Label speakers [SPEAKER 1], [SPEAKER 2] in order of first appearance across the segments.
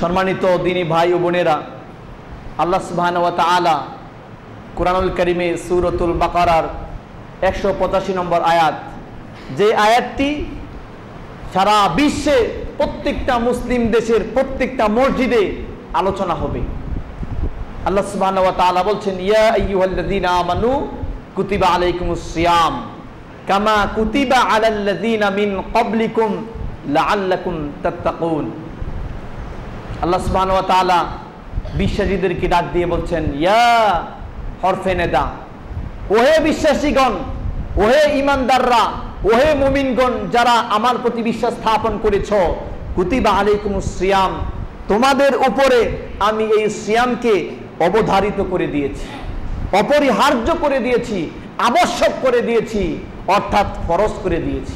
[SPEAKER 1] সম্মানিত দিনী ভাই ও বোনেরা, আল্লাহ সুবহানাহু ওয়া তাআলা কুরআনুল কারীমে সূরাতুল বাকারার 185 নম্বর আয়াত, যে আয়াতটি সারা বিশ্বে প্রত্যেকটা মুসলিম দেশের প্রত্যেকটা মসজিদে আলোচনা হবে। আল্লাহ সুবহানাহু ওয়া তাআলা বলছেন, ইয়া আইয়ুহাল্লাযীনা আমানু কুতিবা আলাইকুমুস সিয়াম কামা কুতিবা আলাল্লাযীনা মিন ক্বাবলিকুম লাআল্লাকুম তাত্তাকুন। আল্লাহ সুবহানাহু ওয়া তাআলা বিশ্বাসীদেরকে ডাক দিয়ে বলছেন, ইয়া হরফে নেদা, ওহে বিশ্বাসীগণ, ওহে ঈমানদাররা, ওহে মুমিনগণ, যারা আমার প্রতি বিশ্বাস স্থাপন করেছ, কুতিবা আলাইকুমুস সিয়াম, তোমাদের উপরে আমি এই সিয়ামকে অবধারিত করে দিয়েছি, অপরিহার্য করে দিয়েছি, আবশ্যক করে দিয়েছি, অর্থাৎ ফরজ করে দিয়েছি।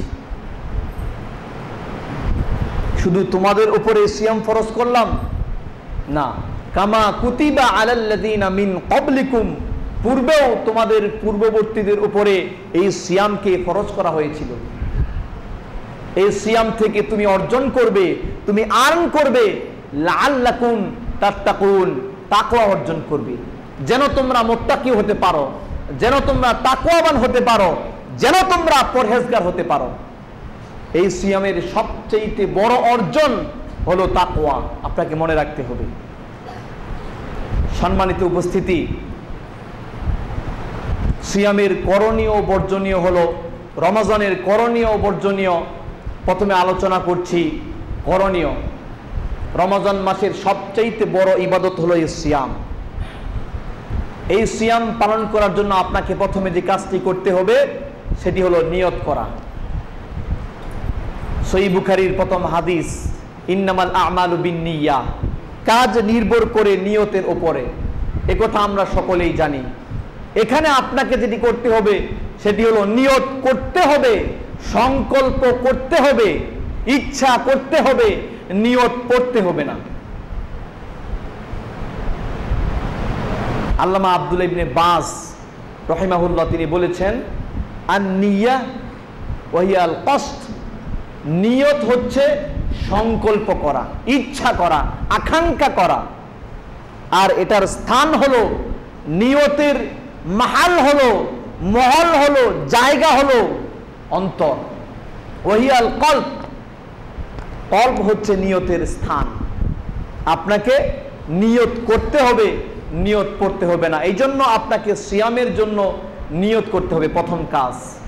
[SPEAKER 1] শুধু তোমাদের উপরে সিয়াম ফরজ করলাম না, কামা কুতিবা আলাল্লাযীনা মিন ক্বাবলিকুম, পূর্বেও তোমাদের পূর্ববর্তীদের উপরে এই সিয়ামকে ফরজ করা হয়েছিল। এই সিয়াম থেকে তুমি অর্জন করবে, তুমি আর্ন করবে, লাআল্লাকুম তাত্তাকুন, তাকওয়া অর্জন করবে, যেন তোমরা মুত্তাকি হতে পারো, যেন তোমরা তাকওয়াবান হতে পারো, যেন তোমরা পরহেজগার হতে পারো। এই সিয়ামের সবচেয়ে বড় অর্জন হলো তাকওয়া, আপনাকে মনে রাখতে হবে। সম্মানিত উপস্থিতি, সিয়ামের করণীয় বর্জনীয় হলো, রমজানের করণীয় বর্জনীয় প্রথমে আলোচনা করছি। করণীয়, রমজান মাসের সবচেয়ে বড় ইবাদত হলো এই সিয়াম। এই সিয়াম পালন করার জন্য আপনাকে প্রথমে যে কাজটি করতে হবে সেটি হলো নিয়ত করা। সহিহ বুখারীর প্রথম হাদিস, ইন্নামাল আমালু বিন্নিয়াহ, কাজ নির্ভর করে নিয়তের উপরে, একথা আমরা সকলেই জানি। এখানে আপনাকে যেটি করতে হবে সেটি হলো নিয়ত করতে হবে, সংকল্প করতে হবে, ইচ্ছা করতে হবে, নিয়ত পড়তে হবে না। আল্লামা আব্দুল্লাহ ইবনে বাস রাহিমাহুল্লাহ তিনি বলেছেন, আন-নিয়াহ ওয়া হিয়াল কসদ, নিয়ত হচ্ছে সংকল্প করা, ইচ্ছা করা, আকাঙ্ক্ষা করা, আর এটার স্থান হলো, নিয়তের মাহাল হলো, মহল হলো, জায়গা হলো অন্তর। ওয়াহিয়াল কলব, কলব হচ্ছে নিয়তের স্থান। আপনাকে নিয়ত করতে হবে, নিয়ত পড়তে হবে না। এই জন্য আপনাকে সিয়ামের জন্য নিয়ত করতে হবে, প্রথম কাজ।